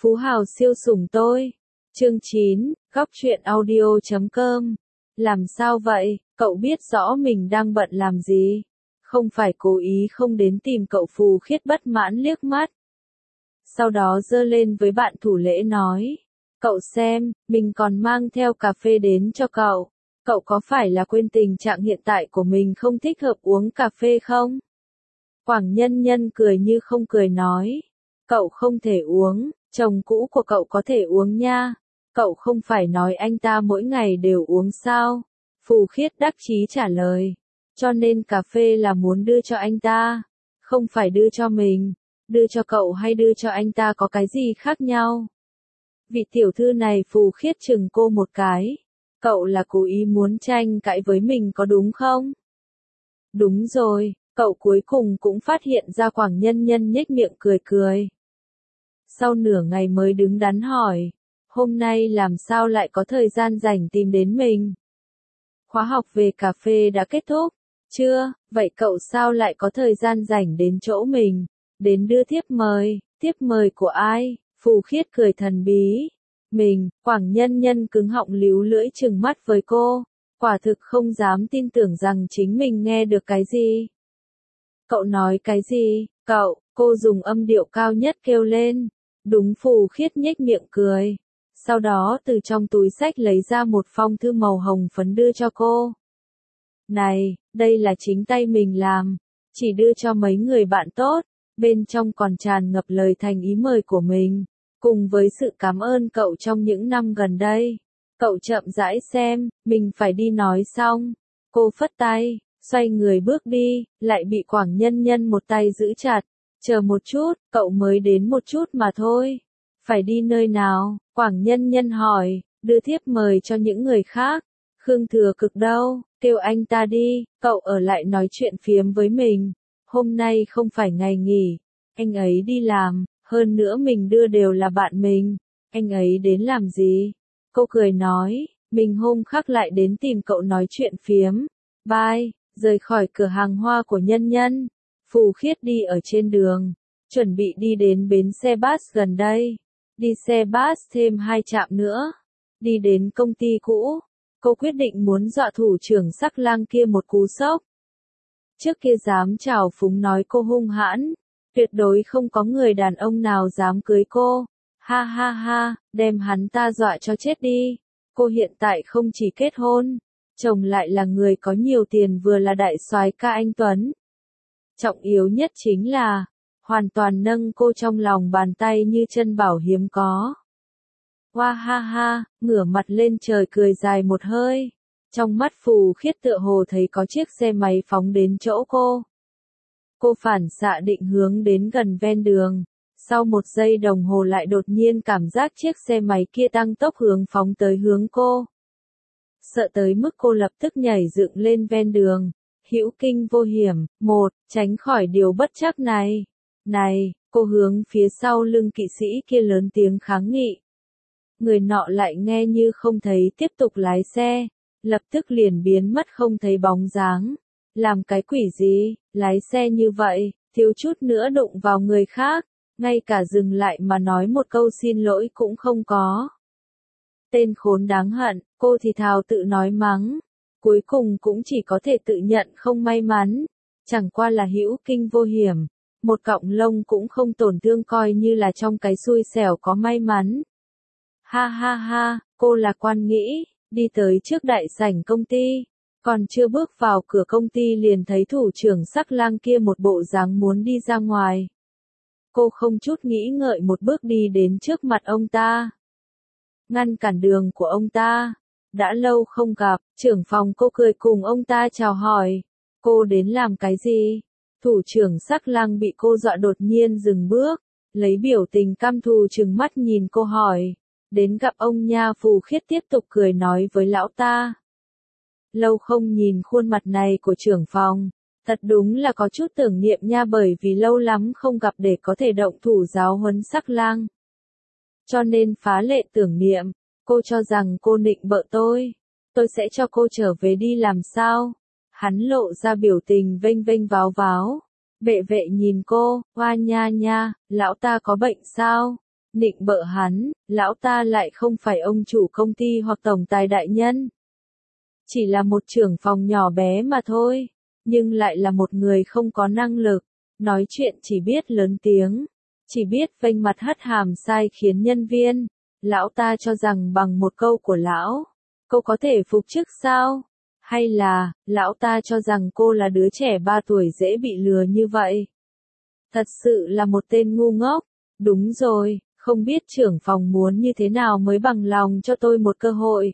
Phú Hào siêu sủng tôi. Chương 9, góc truyện audio.com. Làm sao vậy, cậu biết rõ mình đang bận làm gì? Không phải cố ý không đến tìm cậu. Phù Khiết bất mãn liếc mắt. Sau đó giơ lên với bạn thủ lễ nói. Cậu xem, mình còn mang theo cà phê đến cho cậu. Cậu có phải là quên tình trạng hiện tại của mình không thích hợp uống cà phê không? Quảng Nhân Nhân cười như không cười nói. Cậu không thể uống, chồng cũ của cậu có thể uống nha. Cậu không phải nói anh ta mỗi ngày đều uống sao? Phù Khiết đắc chí trả lời. Cho nên cà phê là muốn đưa cho anh ta, không phải đưa cho mình. Đưa cho cậu hay đưa cho anh ta có cái gì khác nhau? Vị tiểu thư này. Phù Khiết chừng cô một cái. Cậu là cố ý muốn tranh cãi với mình có đúng không? Đúng rồi, cậu cuối cùng cũng phát hiện ra. Quảng Nhân Nhân nhếch miệng cười cười. Sau nửa ngày mới đứng đắn hỏi. Hôm nay làm sao lại có thời gian rảnh tìm đến mình? Khóa học về cà phê đã kết thúc. Chưa, vậy cậu sao lại có thời gian rảnh đến chỗ mình? Đến đưa thiếp mời. Thiếp mời của ai? Phù Khiết cười thần bí. Mình. Quảng Nhân Nhân cứng họng líu lưỡi trừng mắt với cô. Quả thực không dám tin tưởng rằng chính mình nghe được cái gì. Cậu nói cái gì? Cậu, cô dùng âm điệu cao nhất kêu lên. Đúng. Phù Khiết nhếch miệng cười. Sau đó từ trong túi xách lấy ra một phong thư màu hồng phấn đưa cho cô. Này, đây là chính tay mình làm. Chỉ đưa cho mấy người bạn tốt. Bên trong còn tràn ngập lời thành ý mời của mình. Cùng với sự cảm ơn cậu trong những năm gần đây. Cậu chậm rãi xem, mình phải đi nói xong. Cô phất tay, xoay người bước đi, lại bị Quảng Nhân Nhân một tay giữ chặt. Chờ một chút, cậu mới đến một chút mà thôi. Phải đi nơi nào? Quảng Nhân Nhân hỏi. Đưa thiếp mời cho những người khác. Khương Thừa Cực đâu? Kêu anh ta đi, cậu ở lại nói chuyện phiếm với mình. Hôm nay không phải ngày nghỉ. Anh ấy đi làm, hơn nữa mình đưa đều là bạn mình. Anh ấy đến làm gì? Cô cười nói, mình hôm khác lại đến tìm cậu nói chuyện phiếm. Bye. Rời khỏi cửa hàng hoa của Nhân Nhân. Phù Khiết đi ở trên đường, chuẩn bị đi đến bến xe bus gần đây. Đi xe bus thêm 2 trạm nữa. Đi đến công ty cũ. Cô quyết định muốn dọa thủ trưởng Sắc Lang kia một cú sốc. Trước kia dám trào phúng nói cô hung hãn. Tuyệt đối không có người đàn ông nào dám cưới cô. Ha ha ha, đem hắn ta dọa cho chết đi. Cô hiện tại không chỉ kết hôn, chồng lại là người có nhiều tiền, vừa là đại soái ca anh Tuấn. Trọng yếu nhất chính là, hoàn toàn nâng cô trong lòng bàn tay như chân bảo hiếm có. Hoa ha ha, ngửa mặt lên trời cười dài một hơi. Trong mắt Phù Khiết tựa hồ thấy có chiếc xe máy phóng đến chỗ cô. Cô phản xạ định hướng đến gần ven đường. Sau 1 giây đồng hồ lại đột nhiên cảm giác chiếc xe máy kia tăng tốc hướng phóng tới hướng cô. Sợ tới mức cô lập tức nhảy dựng lên ven đường. Hữu kinh vô hiểm. Tránh khỏi điều bất trắc này. Này, cô hướng phía sau lưng kỵ sĩ kia lớn tiếng kháng nghị. Người nọ lại nghe như không thấy, tiếp tục lái xe. Lập tức liền biến mất không thấy bóng dáng. Làm cái quỷ gì, lái xe như vậy, thiếu chút nữa đụng vào người khác. Ngay cả dừng lại mà nói một câu xin lỗi cũng không có. Tên khốn đáng hận, cô thì thào tự nói mắng. Cuối cùng cũng chỉ có thể tự nhận không may mắn. Chẳng qua là hữu kinh vô hiểm. Một cọng lông cũng không tổn thương, coi như là trong cái xui xẻo có may mắn. Ha ha ha, cô lạc quan nghĩ, đi tới trước đại sảnh công ty. Còn chưa bước vào cửa công ty liền thấy thủ trưởng Sắc Lang kia một bộ dáng muốn đi ra ngoài. Cô không chút nghĩ ngợi một bước đi đến trước mặt ông ta. Ngăn cản đường của ông ta. Đã lâu không gặp, trưởng phòng. Cô cười cùng ông ta chào hỏi. Cô đến làm cái gì? Thủ trưởng Sắc Lang bị cô dọa đột nhiên dừng bước, lấy biểu tình căm thù trừng mắt nhìn cô hỏi. Đến gặp ông nha. Phù Khiết tiếp tục cười nói với lão ta. Lâu không nhìn khuôn mặt này của trưởng phòng, thật đúng là có chút tưởng niệm nha, bởi vì lâu lắm không gặp để có thể động thủ giáo huấn Sắc Lang. Cho nên phá lệ tưởng niệm. Cô cho rằng cô nịnh bợ tôi sẽ cho cô trở về đi làm sao? Hắn lộ ra biểu tình vênh vênh váo váo. Vệ vệ nhìn cô, hoa nha nha, lão ta có bệnh sao? nịnh bợ hắn, lão ta lại không phải ông chủ công ty hoặc tổng tài đại nhân. Chỉ là một trưởng phòng nhỏ bé mà thôi, nhưng lại là một người không có năng lực, nói chuyện chỉ biết lớn tiếng, chỉ biết vênh mặt hất hàm sai khiến nhân viên. Lão ta cho rằng bằng một câu của lão, cô có thể phục chức sao? Hay là, lão ta cho rằng cô là đứa trẻ 3 tuổi dễ bị lừa như vậy? Thật sự là một tên ngu ngốc. Đúng rồi, không biết trưởng phòng muốn như thế nào mới bằng lòng cho tôi một cơ hội.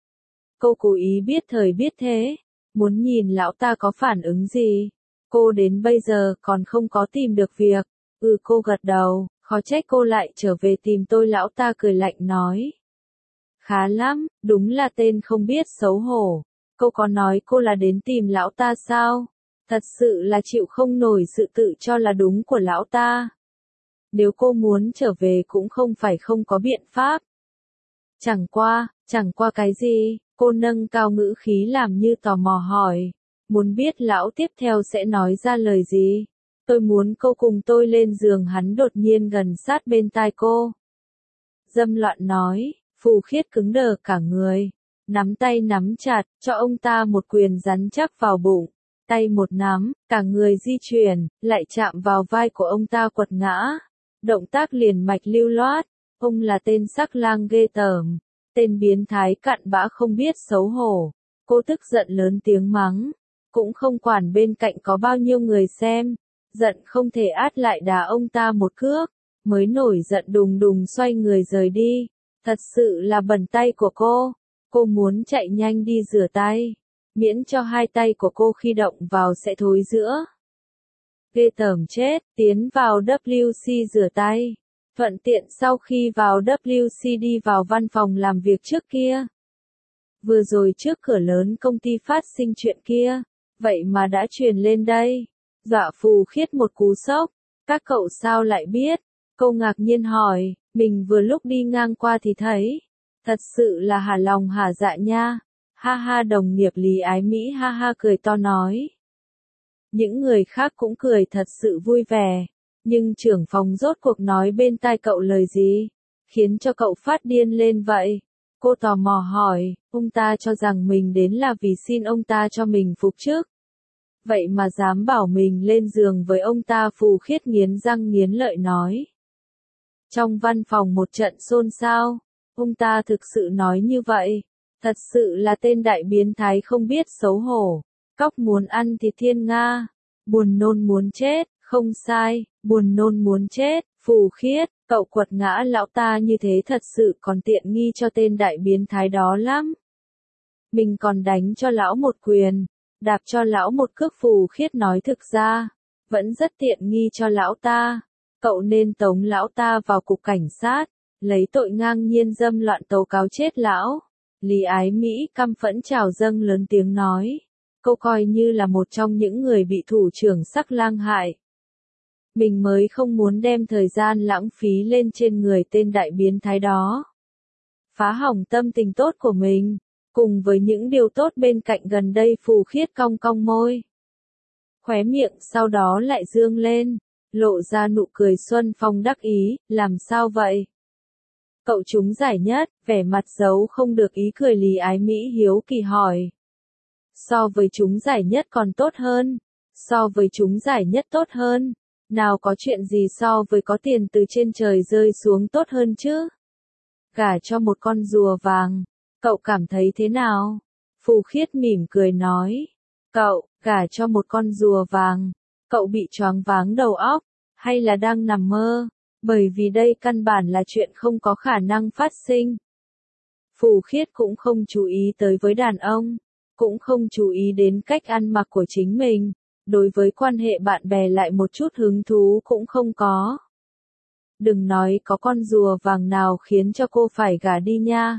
Cô cố ý biết thời biết thế, muốn nhìn lão ta có phản ứng gì. Cô đến bây giờ còn không có tìm được việc. Cô gật đầu, khó trách cô lại trở về tìm tôi, lão ta cười lạnh nói. Khá lắm, đúng là tên không biết xấu hổ. Cô có nói cô là đến tìm lão ta sao? Thật sự là chịu không nổi sự tự cho là đúng của lão ta. Nếu cô muốn trở về cũng không phải không có biện pháp. Chẳng qua cái gì? Cô nâng cao ngữ khí làm như tò mò hỏi. Muốn biết lão tiếp theo sẽ nói ra lời gì? Tôi muốn cô cùng tôi lên giường, hắn đột nhiên gần sát bên tai cô. Dâm Loạn nói, Phù Khiết cứng đờ cả người, nắm tay nắm chặt, cho ông ta một quyền rắn chắc vào bụng, tay một nắm, cả người di chuyển, lại chạm vào vai của ông ta quật ngã. Động tác liền mạch lưu loát, ông là tên sắc lang ghê tởm, tên biến thái cặn bã không biết xấu hổ. Cô tức giận lớn tiếng mắng, cũng không quản bên cạnh có bao nhiêu người xem, giận không thể át lại đá ông ta một cước, mới nổi giận đùng đùng xoay người rời đi. Thật sự là bẩn tay của cô muốn chạy nhanh đi rửa tay, miễn cho hai tay của cô khi động vào sẽ thối rữa. Ghê tởm chết, tiến vào WC rửa tay, thuận tiện sau khi vào WC đi vào văn phòng làm việc trước kia. Vừa rồi trước cửa lớn công ty phát sinh chuyện kia, vậy mà đã truyền lên đây, dọa Phù Khiết một cú sốc. Các cậu sao lại biết? Cô ngạc nhiên hỏi, mình vừa lúc đi ngang qua thì thấy. Thật sự là hả lòng hả dạ nha. Ha ha, đồng nghiệp Lý Ái Mỹ ha ha cười to nói. Những người khác cũng cười thật sự vui vẻ. Nhưng trưởng phòng rốt cuộc nói bên tai cậu lời gì, khiến cho cậu phát điên lên vậy? Cô tò mò hỏi, ông ta cho rằng mình đến là vì xin ông ta cho mình phục chức. Vậy mà dám bảo mình lên giường với ông ta, Phù Khiết nghiến răng nghiến lợi nói. Trong văn phòng một trận xôn xao, ông ta thực sự nói như vậy. Thật sự là tên đại biến thái không biết xấu hổ. Cóc muốn ăn thịt thiên nga, buồn nôn muốn chết, không sai, buồn nôn muốn chết. Phù Khiết, cậu quật ngã lão ta như thế thật sự còn tiện nghi cho tên đại biến thái đó lắm. Mình còn đánh cho lão một quyền, đạp cho lão một cước. Phù Khiết nói thực ra, vẫn rất tiện nghi cho lão ta. Cậu nên tống lão ta vào cục cảnh sát, lấy tội ngang nhiên dâm loạn tố cáo chết lão. Lý Ái Mỹ căm phẫn trào dâng lớn tiếng nói. Cô coi như là một trong những người bị thủ trưởng sắc lang hại. Mình mới không muốn đem thời gian lãng phí lên trên người tên đại biến thái đó. Phá hỏng tâm tình tốt của mình, cùng với những điều tốt bên cạnh gần đây. Phù Khiết cong cong môi. Khóe miệng sau đó lại dương lên, lộ ra nụ cười xuân phong đắc ý, làm sao vậy? Cậu trúng giải nhất, vẻ mặt giấu không được ý cười. Lý Ái Mỹ hiếu kỳ hỏi. So với trúng giải nhất còn tốt hơn, so với trúng giải nhất tốt hơn, nào có chuyện gì so với có tiền từ trên trời rơi xuống tốt hơn chứ? Gả cho một con rùa vàng, cậu cảm thấy thế nào? Phù Khiết mỉm cười nói. Cậu, gả cho một con rùa vàng, cậu bị choáng váng đầu óc, hay là đang nằm mơ? Bởi vì đây căn bản là chuyện không có khả năng phát sinh. Phù Khiết cũng không chú ý tới với đàn ông, cũng không chú ý đến cách ăn mặc của chính mình, đối với quan hệ bạn bè lại một chút hứng thú cũng không có. Đừng nói có con rùa vàng nào khiến cho cô phải gả đi nha.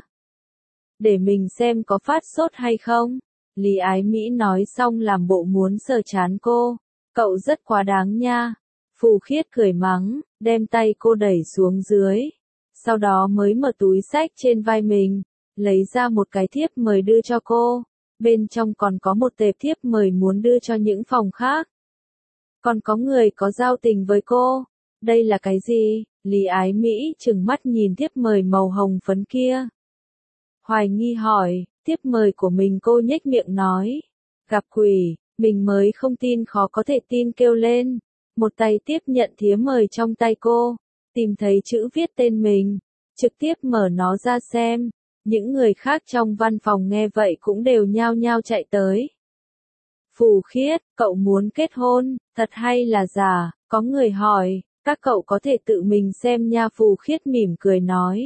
Để mình xem có phát sốt hay không. Lý Ái Mỹ nói xong làm bộ muốn sờ trán cô. Cậu rất quá đáng nha. Phù Khiết cười mắng, đem tay cô đẩy xuống dưới. Sau đó mới mở túi xách trên vai mình, lấy ra một cái thiếp mời đưa cho cô. Bên trong còn có một tệp thiếp mời muốn đưa cho những phòng khác. Còn có người có giao tình với cô. Đây là cái gì? Lý Ái Mỹ trừng mắt nhìn thiếp mời màu hồng phấn kia. Hoài nghi hỏi, thiếp mời của mình cô nhếch miệng nói. Gặp quỷ, mình mới không tin khó có thể tin kêu lên. Một tay tiếp nhận thiếp mời trong tay cô, tìm thấy chữ viết tên mình, trực tiếp mở nó ra xem. Những người khác trong văn phòng nghe vậy cũng đều nhao nhao chạy tới. Phù Khiết, cậu muốn kết hôn, thật hay là giả? Có người hỏi, các cậu có thể tự mình xem nha. Phù Khiết mỉm cười nói.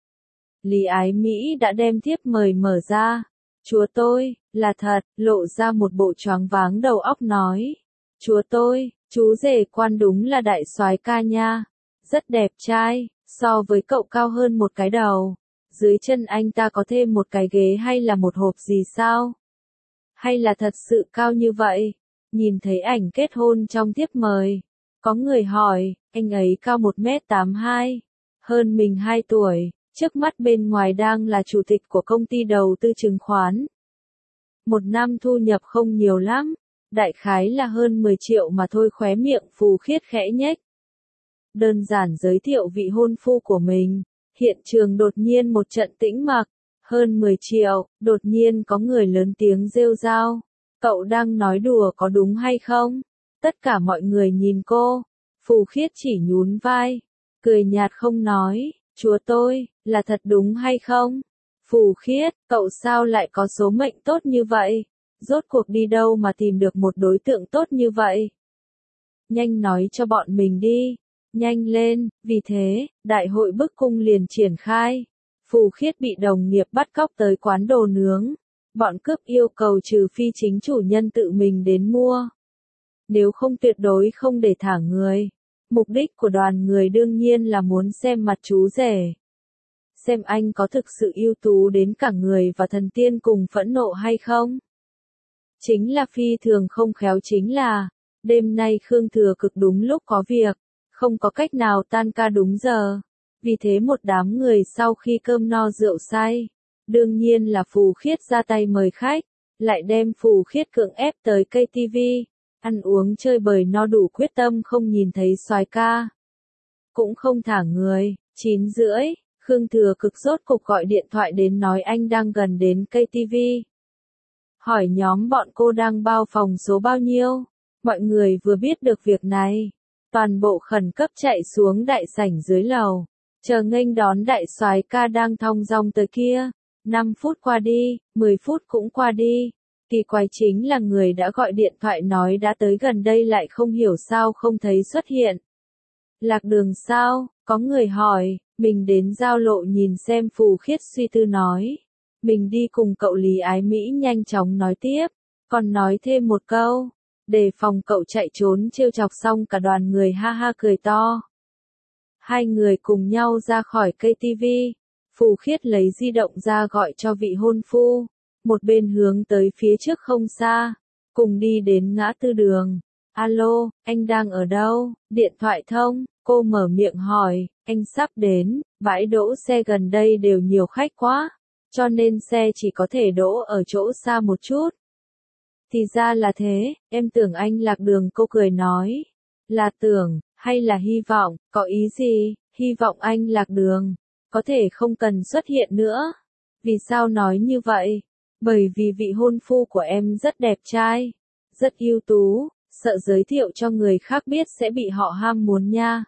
Lý Ái Mỹ đã đem thiếp mời mở ra. Chúa tôi, là thật, lộ ra một bộ choáng váng đầu óc nói. Chúa tôi, chú rể quan đúng là đại soái ca nha. Rất đẹp trai, so với cậu cao hơn một cái đầu. Dưới chân anh ta có thêm một cái ghế hay là một hộp gì sao? Hay là thật sự cao như vậy? Nhìn thấy ảnh kết hôn trong thiếp mời. Có người hỏi, anh ấy cao 1m82, hơn mình 2 tuổi, trước mắt bên ngoài đang là chủ tịch của công ty đầu tư chứng khoán. Một năm thu nhập không nhiều lắm, đại khái là hơn 10 triệu mà thôi. Khóe miệng Phù Khiết khẽ nhếch. Đơn giản giới thiệu vị hôn phu của mình, hiện trường đột nhiên một trận tĩnh mặc. Hơn 10 triệu, đột nhiên có người lớn tiếng rêu rao. Cậu đang nói đùa có đúng hay không? Tất cả mọi người nhìn cô. Phù Khiết chỉ nhún vai, cười nhạt không nói. Chúa tôi, là thật đúng hay không? Phù Khiết, cậu sao lại có số mệnh tốt như vậy? Rốt cuộc đi đâu mà tìm được một đối tượng tốt như vậy? Nhanh nói cho bọn mình đi. Nhanh lên, vì thế, đại hội bức cung liền triển khai. Phù Khiết bị đồng nghiệp bắt cóc tới quán đồ nướng. Bọn cướp yêu cầu trừ phi chính chủ nhân tự mình đến mua. Nếu không tuyệt đối không để thả người. Mục đích của đoàn người đương nhiên là muốn xem mặt chú rể. Xem anh có thực sự ưu tú đến cả người và thần tiên cùng phẫn nộ hay không. Chính là phi thường không khéo chính là, đêm nay Khương Thừa Cực đúng lúc có việc, không có cách nào tan ca đúng giờ. Vì thế một đám người sau khi cơm no rượu say, đương nhiên là Phù Khiết ra tay mời khách, lại đem Phù Khiết cưỡng ép tới KTV, ăn uống chơi bời no đủ quyết tâm không nhìn thấy soái ca. Cũng không thả người, 9:30, Khương Thừa Cực rốt cục gọi điện thoại đến nói anh đang gần đến KTV. Hỏi nhóm bọn cô đang bao phòng số bao nhiêu, mọi người vừa biết được việc này, toàn bộ khẩn cấp chạy xuống đại sảnh dưới lầu. Chờ nghênh đón đại soái ca đang thong dong tới kia. 5 phút qua đi, 10 phút cũng qua đi. Kỳ quái chính là người đã gọi điện thoại nói đã tới gần đây lại không hiểu sao không thấy xuất hiện. Lạc đường sao? Có người hỏi. Mình đến giao lộ nhìn xem. Phù Khiết suy tư nói. Mình đi cùng cậu. Lý Ái Mỹ nhanh chóng nói tiếp. Còn nói thêm một câu. Đề phòng cậu chạy trốn trêu chọc. Xong cả đoàn người ha ha cười to. Hai người cùng nhau ra khỏi KTV. Phù Khiết lấy di động ra gọi cho vị hôn phu. Một bên hướng tới phía trước không xa. Cùng đi đến ngã tư đường. Alo, anh đang ở đâu? Điện thoại thông. Cô mở miệng hỏi. Anh sắp đến. Bãi đỗ xe gần đây đều nhiều khách quá. Cho nên xe chỉ có thể đỗ ở chỗ xa một chút. Thì ra là thế. Em tưởng anh lạc đường. Cô cười nói. Là tưởng, hay là hy vọng? Có ý gì? Hy vọng anh lạc đường. Có thể không cần xuất hiện nữa. Vì sao nói như vậy? Bởi vì vị hôn phu của em rất đẹp trai, rất ưu tú, sợ giới thiệu cho người khác biết sẽ bị họ ham muốn nha.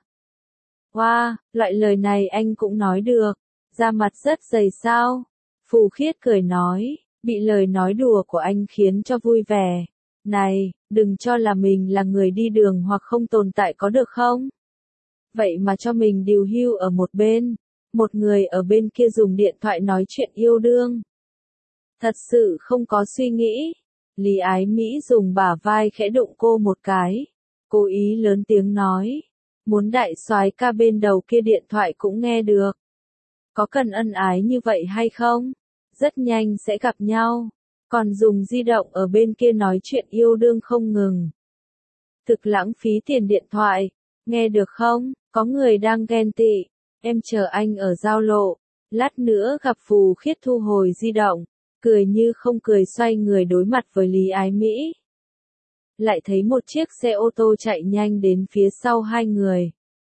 Wow, loại lời này anh cũng nói được, da mặt rất dày sao? Phù Khiết cười nói, bị lời nói đùa của anh khiến cho vui vẻ. Này, đừng cho là mình là người đi đường hoặc không tồn tại có được không? Vậy mà cho mình điều hưu ở một bên, một người ở bên kia dùng điện thoại nói chuyện yêu đương. Thật sự không có suy nghĩ. Lý Ái Mỹ dùng bả vai khẽ đụng cô một cái. Cố ý lớn tiếng nói. Muốn đại soái ca bên đầu kia điện thoại cũng nghe được. Có cần ân ái như vậy hay không? Rất nhanh sẽ gặp nhau. Còn dùng di động ở bên kia nói chuyện yêu đương không ngừng. Thực lãng phí tiền điện thoại. Nghe được không? Có người đang ghen tị. Em chờ anh ở giao lộ. Lát nữa gặp. Phù Khiết thu hồi di động. Cười như không cười xoay người đối mặt với Lý Ái Mỹ. Lại thấy một chiếc xe ô tô chạy nhanh đến phía sau hai người.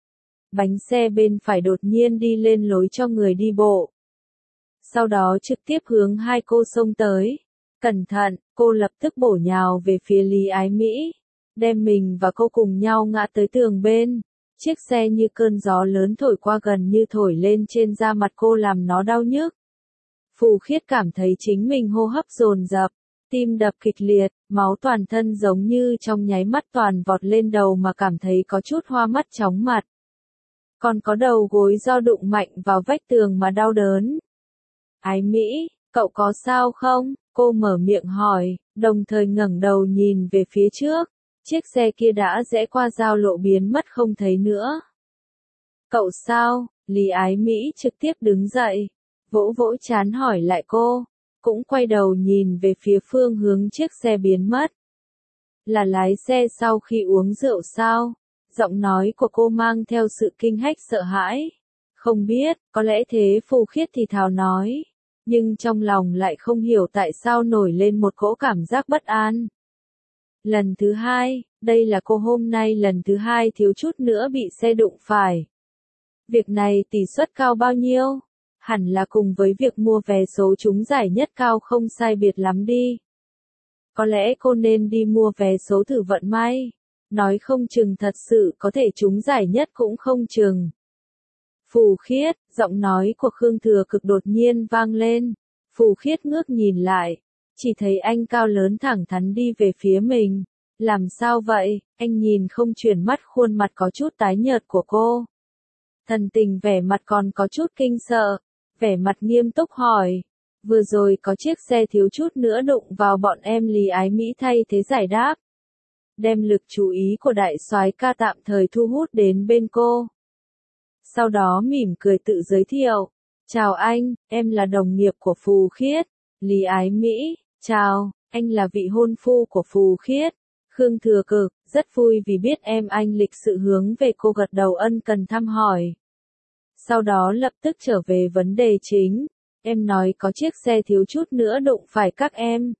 bánh xe bên phải đột nhiên đi lên lối cho người đi bộ. Sau đó trực tiếp hướng hai cô xông tới. Cẩn thận, cô lập tức bổ nhào về phía Lý Ái Mỹ, đem mình và cô cùng nhau ngã tới tường bên. Chiếc xe như cơn gió lớn thổi qua gần như thổi lên trên da mặt cô làm nó đau nhức. Phù Khiết cảm thấy chính mình hô hấp dồn dập, tim đập kịch liệt, máu toàn thân giống như trong nháy mắt toàn vọt lên đầu mà cảm thấy có chút hoa mắt chóng mặt. Còn có đầu gối do đụng mạnh vào vách tường mà đau đớn. Ái Mỹ, cậu có sao không? Cô mở miệng hỏi, đồng thời ngẩng đầu nhìn về phía trước. Chiếc xe kia đã rẽ qua giao lộ biến mất không thấy nữa. Cậu sao? Lý Ái Mỹ trực tiếp đứng dậy, vỗ vỗ trán hỏi lại cô, cũng quay đầu nhìn về phía phương hướng chiếc xe biến mất. Là lái xe sau khi uống rượu sao? Giọng nói của cô mang theo sự kinh hách sợ hãi. Không biết, có lẽ thế. Phù Khiết thì thào nói, nhưng trong lòng lại không hiểu tại sao nổi lên một cỗ cảm giác bất an. Lần thứ hai, đây là cô hôm nay lần thứ hai thiếu chút nữa bị xe đụng phải. Việc này tỷ suất cao bao nhiêu? Hẳn là cùng với việc mua vé số trúng giải nhất cao không sai biệt lắm đi. Có lẽ cô nên đi mua vé số thử vận may. Nói không chừng thật sự có thể trúng giải nhất cũng không chừng. Phù Khiết, giọng nói của Khương Thừa Cực đột nhiên vang lên. Phù Khiết ngước nhìn lại, chỉ thấy anh cao lớn thẳng thắn đi về phía mình. Làm sao vậy? Anh nhìn không chuyển mắt khuôn mặt có chút tái nhợt của cô. Thần tình vẻ mặt còn có chút kinh sợ, vẻ mặt nghiêm túc hỏi. Vừa rồi có chiếc xe thiếu chút nữa đụng vào bọn em. Lý Ái Mỹ thay thế giải đáp, đem lực chú ý của đại soái ca tạm thời thu hút đến bên cô. Sau đó mỉm cười tự giới thiệu, chào anh, em là đồng nghiệp của Phù Khiết. Lý Ái Mỹ, chào, anh là vị hôn phu của Phù Khiết. Khương Thừa Cực, rất vui vì biết em. Anh lịch sự hướng về cô gật đầu ân cần thăm hỏi. Sau đó lập tức trở về vấn đề chính, em nói có chiếc xe thiếu chút nữa đụng phải các em.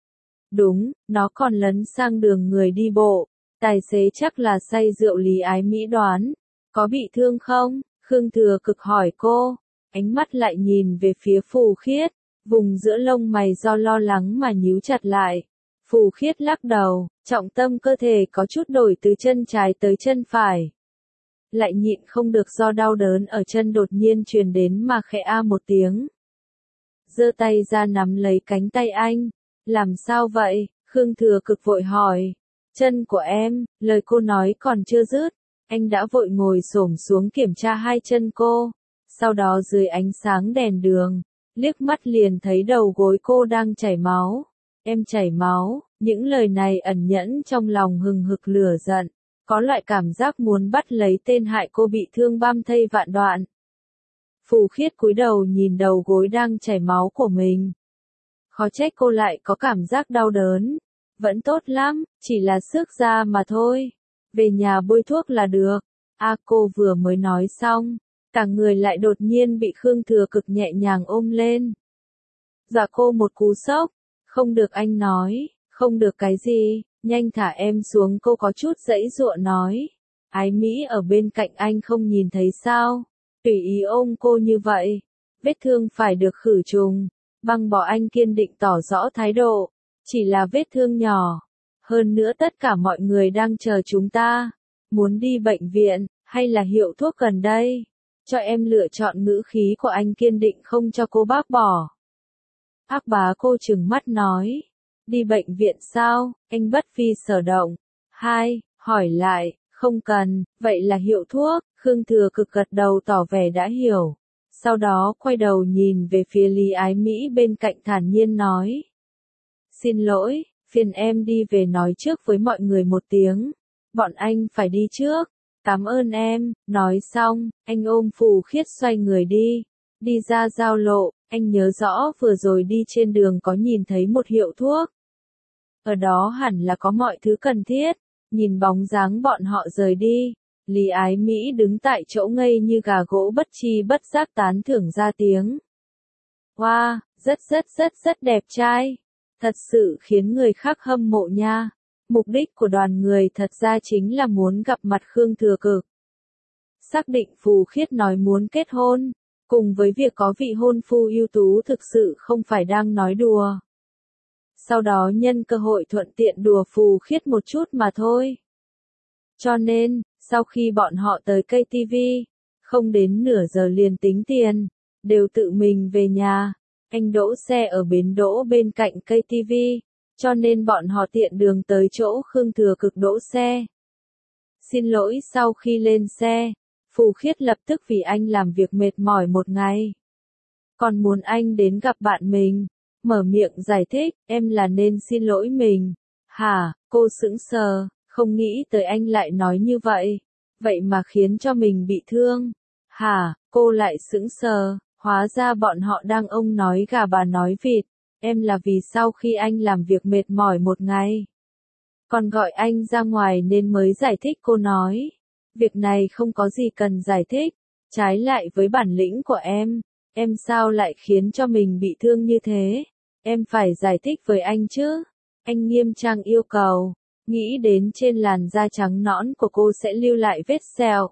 Đúng, nó còn lấn sang đường người đi bộ, tài xế chắc là say rượu. Lý Ái Mỹ đoán, có bị thương không? Khương Thừa Cực hỏi cô, ánh mắt lại nhìn về phía Phù Khiết, vùng giữa lông mày do lo lắng mà nhíu chặt lại. Phù Khiết lắc đầu, trọng tâm cơ thể có chút đổi từ chân trái tới chân phải. Lại nhịn không được do đau đớn ở chân đột nhiên truyền đến mà khẽ a một tiếng. Giơ tay ra nắm lấy cánh tay anh, làm sao vậy? Khương Thừa Cực vội hỏi. Chân của em, lời cô nói còn chưa dứt, anh đã vội ngồi xổm xuống kiểm tra hai chân cô. Sau đó dưới ánh sáng đèn đường, liếc mắt liền thấy đầu gối cô đang chảy máu. Em chảy máu, những lời này ẩn nhẫn trong lòng hừng hực lửa giận, có loại cảm giác muốn bắt lấy tên hại cô bị thương băm thây vạn đoạn. Phù Khiết cúi đầu nhìn đầu gối đang chảy máu của mình. Khó trách cô lại có cảm giác đau đớn. Vẫn tốt lắm, chỉ là xước da mà thôi. Về nhà bôi thuốc là được. Cô vừa mới nói xong, cả người lại đột nhiên bị Khương Thừa Cực nhẹ nhàng ôm lên. Dọa cô một cú sốc. Không được, anh nói, không được cái gì, nhanh thả em xuống. Cô có chút giãy giụa nói. Ái Mỹ ở bên cạnh anh không nhìn thấy sao? Tùy ý ôm cô như vậy. Vết thương phải được khử trùng. Băng bỏ. Anh kiên định tỏ rõ thái độ. Chỉ là vết thương nhỏ. Hơn nữa tất cả mọi người đang chờ chúng ta. Muốn đi bệnh viện, hay là hiệu thuốc gần đây? Cho em lựa chọn. Ngữ khí của anh kiên định không cho cô bác bỏ. Ác bá. Cô trừng mắt nói. Đi bệnh viện sao? Anh bất phi sở động. Hỏi lại, không cần, vậy là hiệu thuốc. Khương Thừa Cực gật đầu tỏ vẻ đã hiểu. Sau đó quay đầu nhìn về phía Lý Ái Mỹ bên cạnh thản nhiên nói. Xin lỗi, phiền em đi về nói trước với mọi người một tiếng. Bọn anh phải đi trước. Cảm ơn em. Nói xong, anh ôm Phù Khiết xoay người đi. Đi ra giao lộ, anh nhớ rõ vừa rồi đi trên đường có nhìn thấy một hiệu thuốc. Ở đó hẳn là có mọi thứ cần thiết. Nhìn bóng dáng bọn họ rời đi, Lý Ái Mỹ đứng tại chỗ ngây như gà gỗ bất chi bất giác tán thưởng ra tiếng. Wow, rất đẹp trai. Thật sự khiến người khác hâm mộ nha. Mục đích của đoàn người thật ra chính là muốn gặp mặt Khương Thừa Cực. xác định Phù Khiết nói muốn kết hôn, cùng với việc có vị hôn phu ưu tú thực sự không phải đang nói đùa. Sau đó nhân cơ hội thuận tiện đùa Phù Khiết một chút mà thôi. Cho nên, sau khi bọn họ tới KTV, không đến nửa giờ liền tính tiền, đều tự mình về nhà. Anh đỗ xe ở bến đỗ bên cạnh KTV, cho nên bọn họ tiện đường tới chỗ Khương Thừa Cực đỗ xe. Xin lỗi, sau khi lên xe, Phù Khiết lập tức vì anh làm việc mệt mỏi một ngày. Còn muốn anh đến gặp bạn mình, mở miệng giải thích, em là nên xin lỗi mình. Hả, cô sững sờ, không nghĩ tới anh lại nói như vậy. Vậy mà khiến cho mình bị thương. Hả, cô lại sững sờ, hóa ra bọn họ đang ông nói gà bà nói vịt. Em là vì sau khi anh làm việc mệt mỏi một ngày, còn gọi anh ra ngoài nên mới giải thích, cô nói. Việc này không có gì cần giải thích, trái lại với bản lĩnh của em sao lại khiến cho mình bị thương như thế? Em phải giải thích với anh chứ. Anh nghiêm trang yêu cầu, nghĩ đến trên làn da trắng nõn của cô sẽ lưu lại vết sẹo.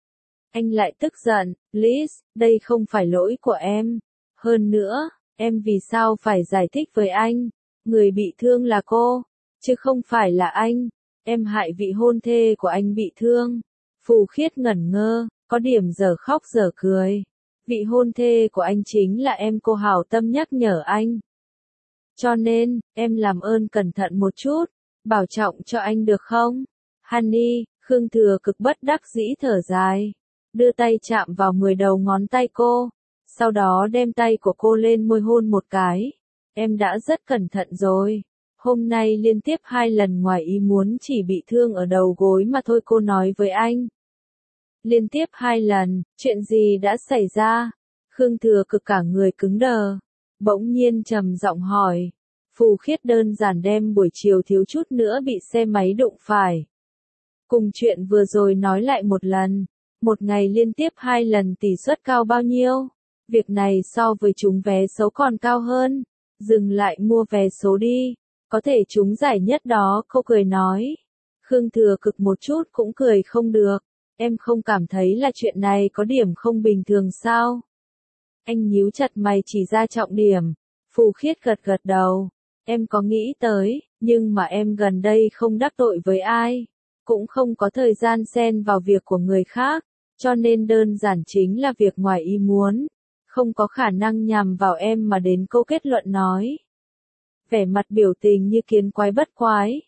Anh lại tức giận, Liz, đây không phải lỗi của em. Hơn nữa, em vì sao phải giải thích với anh? Người bị thương là cô, chứ không phải là anh. Em hại vị hôn thê của anh bị thương. Phù Khiết ngẩn ngơ, có điểm dở khóc dở cười. Vị hôn thê của anh chính là em, cô hảo tâm nhắc nhở anh. Cho nên, em làm ơn cẩn thận một chút, bảo trọng cho anh được không? Honey, Khương Thừa Cực bất đắc dĩ thở dài, đưa tay chạm vào 10 đầu ngón tay cô, sau đó đem tay của cô lên môi hôn một cái. Em đã rất cẩn thận rồi. Hôm nay liên tiếp 2 lần ngoài ý muốn chỉ bị thương ở đầu gối mà thôi, cô nói với anh. Liên tiếp 2 lần, chuyện gì đã xảy ra? Khương Thừa Cực cả người cứng đờ, bỗng nhiên trầm giọng hỏi. Phù Khiết đơn giản đem buổi chiều thiếu chút nữa bị xe máy đụng phải. Cùng chuyện vừa rồi nói lại một lần, một ngày liên tiếp 2 lần tỷ suất cao bao nhiêu? Việc này so với trúng vé số còn cao hơn. Dừng lại mua vé số đi, có thể trúng giải nhất đó, cô cười nói. Khương Thừa Cực một chút cũng cười không được. Em không cảm thấy là chuyện này có điểm không bình thường sao? Anh nhíu chặt mày chỉ ra trọng điểm. Phù Khiết gật gật đầu. Em có nghĩ tới, nhưng mà em gần đây không đắc tội với ai, cũng không có thời gian xen vào việc của người khác, cho nên đơn giản chính là việc ngoài ý muốn, không có khả năng nhằm vào em mà đến, câu kết luận nói. Vẻ mặt biểu tình như kiến quái bất quái.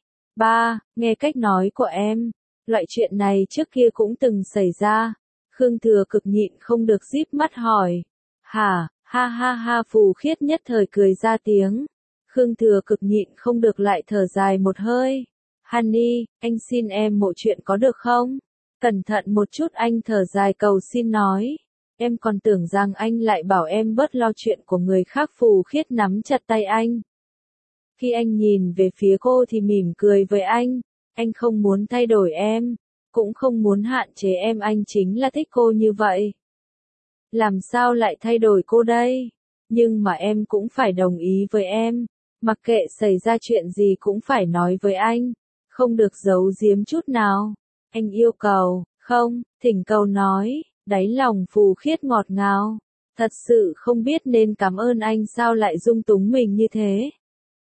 Nghe cách nói của em, loại chuyện này trước kia cũng từng xảy ra. Khương Thừa Cực nhịn không được díp mắt hỏi. Hả, ha ha ha, Phù Khiết nhất thời cười ra tiếng. Khương Thừa Cực nhịn không được lại thở dài một hơi. Honey, anh xin em một chuyện có được không? Cẩn thận một chút, anh thở dài cầu xin nói. Em còn tưởng rằng anh lại bảo em bớt lo chuyện của người khác. Phù Khiết nắm chặt tay anh. Khi anh nhìn về phía cô thì mỉm cười với anh không muốn thay đổi em, cũng không muốn hạn chế em, anh chính là thích cô như vậy. Làm sao lại thay đổi cô đây? Nhưng mà em cũng phải đồng ý với em, mặc kệ xảy ra chuyện gì cũng phải nói với anh, không được giấu giếm chút nào. Anh yêu cầu, không, thỉnh cầu nói, đáy lòng Phù Khiết ngọt ngào, thật sự không biết nên cảm ơn anh sao lại dung túng mình như thế.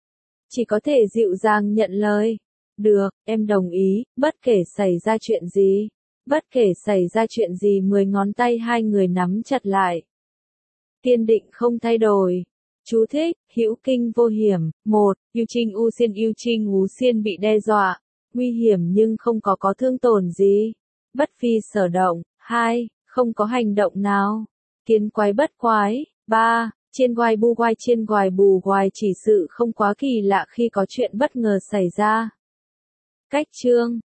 Chỉ có thể dịu dàng nhận lời. Được, em đồng ý, bất kể xảy ra chuyện gì. Bất kể xảy ra chuyện gì, 10 ngón tay hai người nắm chặt lại. Kiên định không thay đổi. Chú thích, hữu kinh vô hiểm. 1. Yêu Trinh Ú Xiên bị đe dọa. Nguy hiểm nhưng không có thương tổn gì. Bất phi sở động. 2. Không có hành động nào. Kiến quái bất quái. 3. Chiên goai bu goai chiên goài bù goài, chỉ sự không quá kỳ lạ khi có chuyện bất ngờ xảy ra. Cách chương